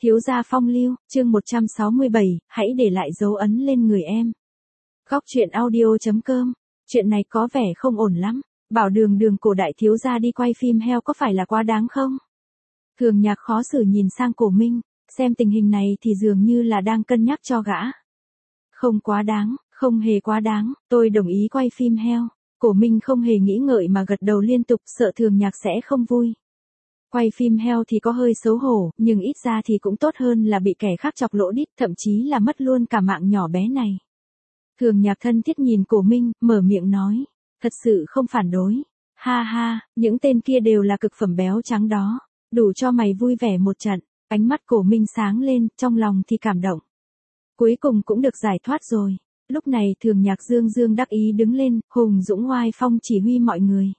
Thiếu gia phong lưu, chương 167, hãy để lại dấu ấn lên người em. Góc truyện audio.com, chuyện này có vẻ không ổn lắm, bảo đường đường cổ đại thiếu gia đi quay phim heo có phải là quá đáng không? Thường Nhạc khó xử nhìn sang Cổ Minh, xem tình hình này thì dường như là đang cân nhắc cho gã. Không quá đáng, không hề quá đáng, tôi đồng ý quay phim heo. Cổ Minh không hề nghĩ ngợi mà gật đầu liên tục, sợ Thường Nhạc sẽ không vui. Quay phim heo thì có hơi xấu hổ, nhưng ít ra thì cũng tốt hơn là bị kẻ khác chọc lỗ đít, thậm chí là mất luôn cả mạng nhỏ bé này. Thường Nhạc thân thiết nhìn Cổ Minh, mở miệng nói, thật sự không phản đối. Ha ha, những tên kia đều là cực phẩm béo trắng đó, đủ cho mày vui vẻ một trận. Ánh mắt Cổ Minh sáng lên, trong lòng thì cảm động. Cuối cùng cũng được giải thoát rồi. Lúc này Thường Nhạc dương dương đắc ý đứng lên, hùng dũng oai phong chỉ huy mọi người.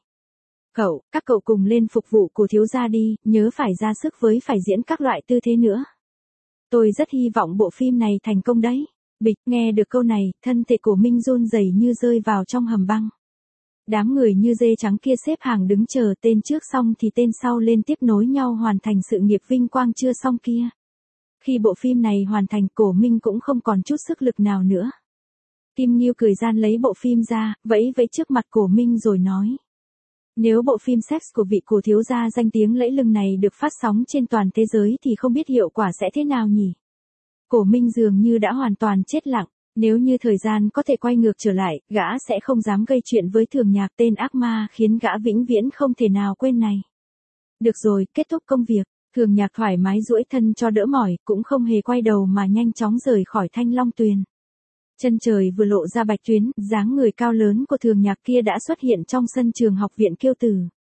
Các cậu cùng lên phục vụ của thiếu gia đi, nhớ phải ra sức với phải diễn các loại tư thế nữa. Tôi rất hy vọng bộ phim này thành công đấy. Bịch, nghe được câu này, thân thể Cổ Minh run rẩy như rơi vào trong hầm băng. Đám người như dê trắng kia xếp hàng đứng chờ tên trước xong thì tên sau lên tiếp nối nhau hoàn thành sự nghiệp vinh quang chưa xong kia. Khi bộ phim này hoàn thành, Cổ Minh cũng không còn chút sức lực nào nữa. Kim Nghiêu cười gian lấy bộ phim ra, vẫy vẫy trước mặt Cổ Minh rồi nói. Nếu bộ phim sex của vị cổ thiếu gia danh tiếng lẫy lừng này được phát sóng trên toàn thế giới thì không biết hiệu quả sẽ thế nào nhỉ? Cổ Minh dường như đã hoàn toàn chết lặng, nếu như thời gian có thể quay ngược trở lại, gã sẽ không dám gây chuyện với Thường Nhạc, tên ác ma khiến gã vĩnh viễn không thể nào quên này. Được rồi, kết thúc công việc, Thường Nhạc thoải mái duỗi thân cho đỡ mỏi, cũng không hề quay đầu mà nhanh chóng rời khỏi Thanh Long Tuyền. Chân trời vừa lộ ra bạch tuyến, dáng người cao lớn của Thường Nhạc kia đã xuất hiện trong sân trường học viện Kiêu Tử.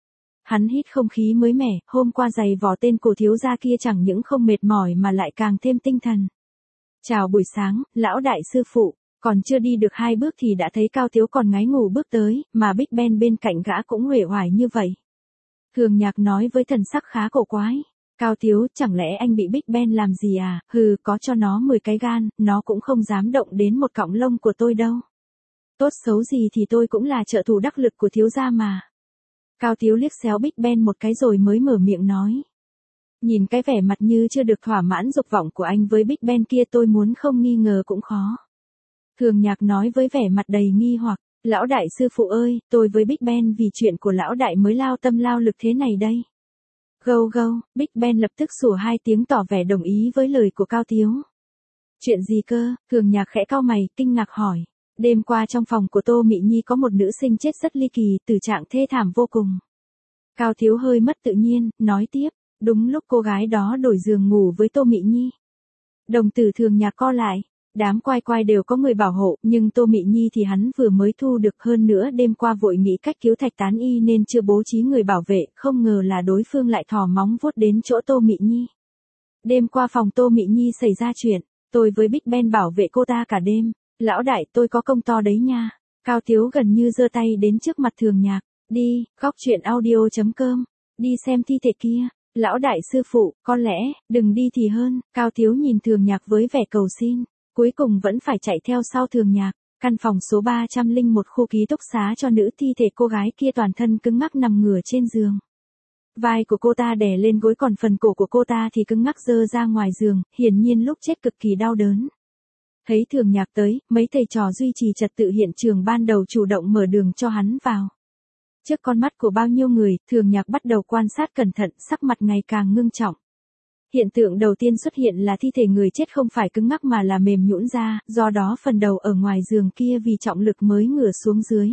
Hắn hít không khí mới mẻ, hôm qua giày vò tên cổ thiếu gia kia chẳng những không mệt mỏi mà lại càng thêm tinh thần. Chào buổi sáng, lão đại sư phụ, còn chưa đi được 2 bước thì đã thấy Cao Thiếu còn ngáy ngủ bước tới, mà Big Ben bên cạnh gã cũng uể oải như vậy. Thường Nhạc nói với thần sắc khá cổ quái. Cao Thiếu, chẳng lẽ anh bị Big Ben làm gì à? Hừ, có cho nó 10 cái gan, nó cũng không dám động đến một cọng lông của tôi đâu. Tốt xấu gì thì tôi cũng là trợ thủ đắc lực của thiếu gia mà. Cao Thiếu liếc xéo Big Ben một cái rồi mới mở miệng nói. Nhìn cái vẻ mặt như chưa được thỏa mãn dục vọng của anh với Big Ben kia, tôi muốn không nghi ngờ cũng khó. Thường Nhạc nói với vẻ mặt đầy nghi hoặc, lão đại sư phụ ơi, tôi với Big Ben vì chuyện của lão đại mới lao tâm lao lực thế này đây. Gâu gâu, Big Ben lập tức sủa 2 tiếng tỏ vẻ đồng ý với lời của Cao Thiếu. Chuyện gì cơ? Thường Nhạc khẽ cau mày, kinh ngạc hỏi. Đêm qua trong phòng của Tô Mị Nhi có một nữ sinh chết rất ly kỳ, tử trạng thê thảm vô cùng. Cao Thiếu hơi mất tự nhiên, nói tiếp, đúng lúc cô gái đó đổi giường ngủ với Tô Mị Nhi. Đồng tử Thường Nhạc co lại. Đám quai quai đều có người bảo hộ, nhưng Tô Mị Nhi thì hắn vừa mới thu được, hơn nữa đêm qua vội nghĩ cách cứu Thạch Tán Y nên chưa bố trí người bảo vệ, không ngờ là đối phương lại thò móng vuốt đến chỗ Tô Mị Nhi. Đêm qua phòng Tô Mị Nhi xảy ra chuyện, tôi với Big Ben bảo vệ cô ta cả đêm, lão đại tôi có công to đấy nha. Cao Thiếu gần như giơ tay đến trước mặt Thường Nhạc, đi, góc truyện audio.com, đi xem thi thể kia. Lão đại sư phụ, có lẽ, đừng đi thì hơn. Cao Thiếu nhìn Thường Nhạc với vẻ cầu xin. Cuối cùng vẫn phải chạy theo sau Thường Nhạc. Căn phòng số 301 khu ký túc xá cho nữ, thi thể cô gái kia toàn thân cứng ngắc nằm ngửa trên giường. Vai của cô ta đè lên gối, còn phần cổ của cô ta thì cứng ngắc giơ ra ngoài giường, hiển nhiên lúc chết cực kỳ đau đớn. Thấy Thường Nhạc tới, mấy thầy trò duy trì trật tự hiện trường ban đầu chủ động mở đường cho hắn vào. Trước con mắt của bao nhiêu người, Thường Nhạc bắt đầu quan sát cẩn thận, sắc mặt ngày càng ngưng trọng. Hiện tượng đầu tiên xuất hiện là thi thể người chết không phải cứng ngắc mà là mềm nhũn ra, do đó phần đầu ở ngoài giường kia vì trọng lực mới ngửa xuống dưới.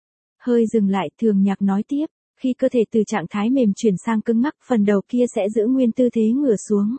Hơi dừng lại, Thường Nhạc nói tiếp, khi cơ thể từ trạng thái mềm chuyển sang cứng ngắc, phần đầu kia sẽ giữ nguyên tư thế ngửa xuống.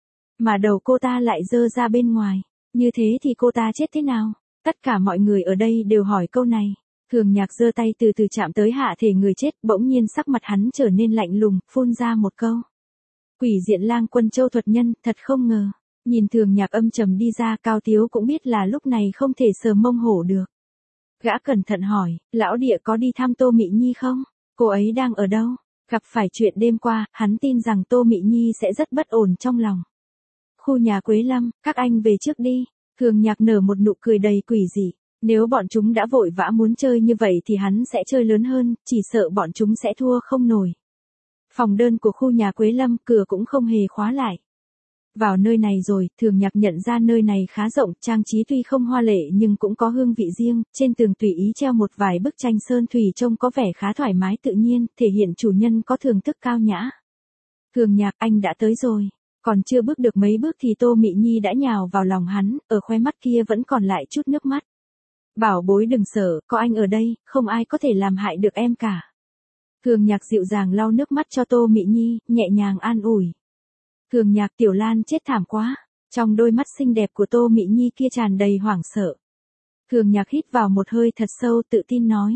Mà đầu cô ta lại dơ ra bên ngoài, như thế thì cô ta chết thế nào? Tất cả mọi người ở đây đều hỏi câu này. Thường Nhạc giơ tay từ từ chạm tới hạ thể người chết, bỗng nhiên sắc mặt hắn trở nên lạnh lùng, phun ra một câu. Quỷ diện Lang Quân Châu thuật nhân, thật không ngờ. Nhìn Thường Nhạc âm trầm đi ra, Cao Thiếu cũng biết là lúc này không thể sờ mông hổ được. Gã cẩn thận hỏi, lão địa có đi thăm Tô Mị Nhi không? Cô ấy đang ở đâu? Gặp phải chuyện đêm qua, hắn tin rằng Tô Mị Nhi sẽ rất bất ổn trong lòng. Khu nhà Quế Lâm, các anh về trước đi. Thường Nhạc nở một nụ cười đầy quỷ dị. Nếu bọn chúng đã vội vã muốn chơi như vậy thì hắn sẽ chơi lớn hơn, chỉ sợ bọn chúng sẽ thua không nổi. Phòng đơn của khu nhà Quế Lâm, cửa cũng không hề khóa lại. Vào nơi này rồi, Thường Nhạc nhận ra nơi này khá rộng, trang trí tuy không hoa lệ nhưng cũng có hương vị riêng, trên tường tùy ý treo một vài bức tranh sơn thủy trông có vẻ khá thoải mái tự nhiên, thể hiện chủ nhân có thưởng thức cao nhã. Thường Nhạc, anh đã tới rồi. Còn chưa bước được mấy bước thì Tô Mị Nhi đã nhào vào lòng hắn, ở khóe mắt kia vẫn còn lại chút nước mắt. Bảo bối đừng sợ, có anh ở đây, không ai có thể làm hại được em cả. Thường Nhạc dịu dàng lau nước mắt cho Tô Mị Nhi, nhẹ nhàng an ủi. Thường Nhạc, Tiểu Lan chết thảm quá. Trong đôi mắt xinh đẹp của Tô Mị Nhi kia tràn đầy hoảng sợ. Thường Nhạc hít vào một hơi thật sâu tự tin nói.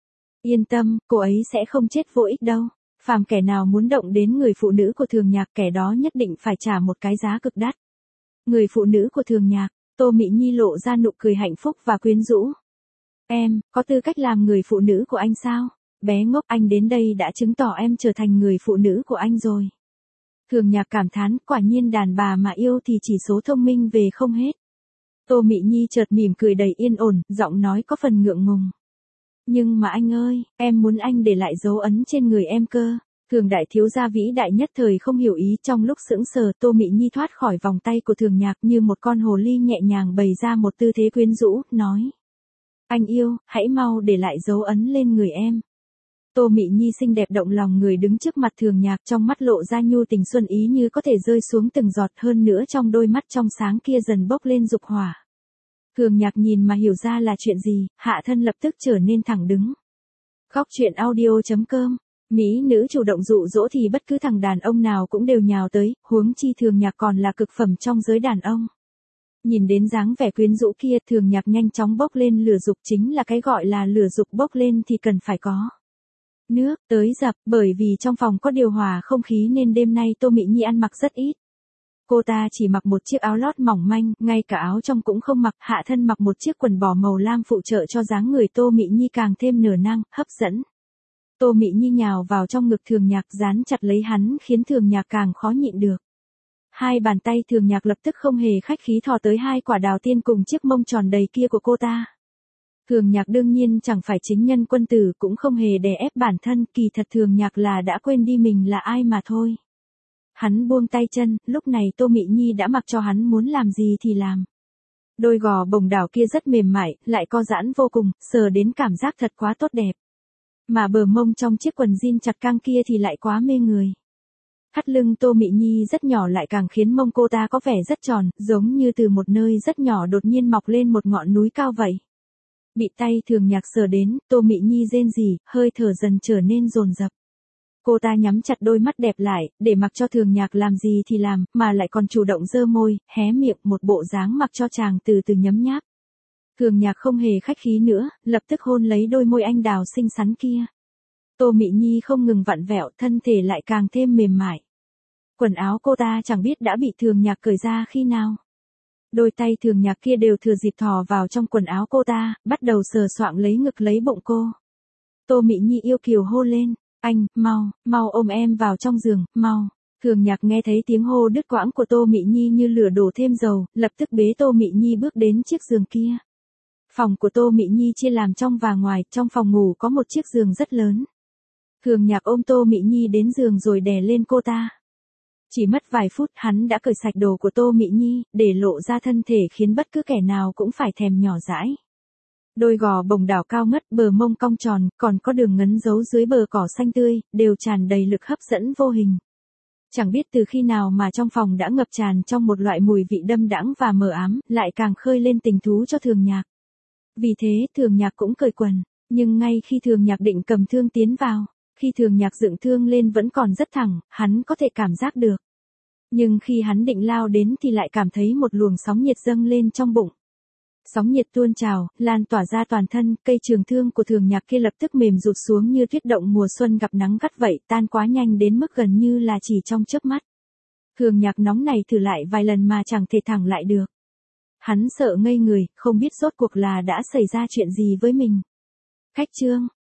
Yên tâm, cô ấy sẽ không chết vô ích đâu. Phàm kẻ nào muốn động đến người phụ nữ của Thường Nhạc, kẻ đó nhất định phải trả một cái giá cực đắt. Người phụ nữ của Thường Nhạc, Tô Mị Nhi lộ ra nụ cười hạnh phúc và quyến rũ. Em, có tư cách làm người phụ nữ của anh sao? Bé ngốc, anh đến đây đã chứng tỏ em trở thành người phụ nữ của anh rồi. Thường Nhạc cảm thán, quả nhiên đàn bà mà yêu thì chỉ số thông minh về không hết. Tô Mị Nhi chợt mỉm cười đầy yên ổn, giọng nói có phần ngượng ngùng. Nhưng mà anh ơi, em muốn anh để lại dấu ấn trên người em cơ. Thường đại thiếu gia vĩ đại nhất thời không hiểu ý, trong lúc sững sờ Tô Mị Nhi thoát khỏi vòng tay của Thường Nhạc như một con hồ ly nhẹ nhàng bày ra một tư thế quyến rũ, nói. Anh yêu, hãy mau để lại dấu ấn lên người em. Tô Mị Nhi xinh đẹp động lòng người đứng trước mặt Thường Nhạc, trong mắt lộ ra nhu tình xuân ý như có thể rơi xuống từng giọt, hơn nữa trong đôi mắt trong sáng kia dần bốc lên dục hỏa. Thường Nhạc nhìn mà hiểu ra là chuyện gì, hạ thân lập tức trở nên thẳng đứng. Khóc chuyện audio.com. Mỹ nữ chủ động dụ dỗ thì bất cứ thằng đàn ông nào cũng đều nhào tới, huống chi Thường Nhạc còn là cực phẩm trong giới đàn ông. Nhìn đến dáng vẻ quyến rũ kia, Thường Nhạc nhanh chóng bốc lên lửa dục, chính là cái gọi là lửa dục bốc lên thì cần phải có nước tới dập, bởi vì trong phòng có điều hòa không khí nên đêm nay Tô Mị Nhi ăn mặc rất ít. Cô ta chỉ mặc một chiếc áo lót mỏng manh, ngay cả áo trong cũng không mặc, hạ thân mặc một chiếc quần bò màu lam phụ trợ cho dáng người Tô Mị Nhi càng thêm nở nang, hấp dẫn. Tô Mị Nhi nhào vào trong ngực Thường Nhạc, dán chặt lấy hắn khiến Thường Nhạc càng khó nhịn được. Hai bàn tay Thường Nhạc lập tức không hề khách khí thò tới hai quả đào tiên cùng chiếc mông tròn đầy kia của cô ta. Thường Nhạc đương nhiên chẳng phải chính nhân quân tử, cũng không hề đè ép bản thân, kỳ thật Thường Nhạc là đã quên đi mình là ai mà thôi. Hắn buông tay chân, lúc này Tô Mị Nhi đã mặc cho hắn muốn làm gì thì làm. Đôi gò bồng đảo kia rất mềm mại, lại co giãn vô cùng, sờ đến cảm giác thật quá tốt đẹp. Mà bờ mông trong chiếc quần jean chặt căng kia thì lại quá mê người. Thắt lưng Tô Mị Nhi rất nhỏ lại càng khiến mông cô ta có vẻ rất tròn, giống như từ một nơi rất nhỏ đột nhiên mọc lên một ngọn núi cao vậy. Bị tay Thường Nhạc sờ đến, Tô Mị Nhi rên rỉ, hơi thở dần trở nên dồn dập. Cô ta nhắm chặt đôi mắt đẹp lại, để mặc cho Thường Nhạc làm gì thì làm, mà lại còn chủ động giơ môi, hé miệng, một bộ dáng mặc cho chàng từ từ nhấm nháp. Thường Nhạc không hề khách khí nữa, lập tức hôn lấy đôi môi anh đào xinh xắn kia. Tô Mị Nhi không ngừng vặn vẹo, thân thể lại càng thêm mềm mại. Quần áo cô ta chẳng biết đã bị Thường Nhạc cởi ra khi nào. Đôi tay Thường Nhạc kia đều thừa dịp thò vào trong quần áo cô ta, bắt đầu sờ soạng lấy ngực lấy bụng cô. Tô Mị Nhi yêu kiều hô lên, anh, mau ôm em vào trong giường, mau. Thường Nhạc nghe thấy tiếng hô đứt quãng của Tô Mị Nhi như lửa đổ thêm dầu, lập tức bế Tô Mị Nhi bước đến chiếc giường kia. Phòng của Tô Mị Nhi chia làm trong và ngoài, trong phòng ngủ có một chiếc giường rất lớn. Thường Nhạc ôm Tô Mị Nhi đến giường rồi đè lên cô ta. Chỉ mất vài phút hắn đã cởi sạch đồ của Tô Mị Nhi, để lộ ra thân thể khiến bất cứ kẻ nào cũng phải thèm nhỏ dãi. Đôi gò bồng đảo cao ngất, bờ mông cong tròn, còn có đường ngấn giấu dưới bờ cỏ xanh tươi, đều tràn đầy lực hấp dẫn vô hình. Chẳng biết từ khi nào mà trong phòng đã ngập tràn trong một loại mùi vị đâm đãng và mờ ám, lại càng khơi lên tình thú cho Thường Nhạc. Vì thế, Thường Nhạc cũng cởi quần, nhưng ngay khi Thường Nhạc định cầm thương tiến vào, khi Thường Nhạc dựng thương lên vẫn còn rất thẳng, hắn có thể cảm giác được. Nhưng khi hắn định lao đến thì lại cảm thấy một luồng sóng nhiệt dâng lên trong bụng. Sóng nhiệt tuôn trào, lan tỏa ra toàn thân, cây trường thương của Thường Nhạc kia lập tức mềm rụt xuống như tuyết động mùa xuân gặp nắng gắt vậy, tan quá nhanh đến mức gần như là chỉ trong chớp mắt. Thường Nhạc nóng này thử lại vài lần mà chẳng thể thẳng lại được. Hắn sợ ngây người, không biết rốt cuộc là đã xảy ra chuyện gì với mình. Khách chương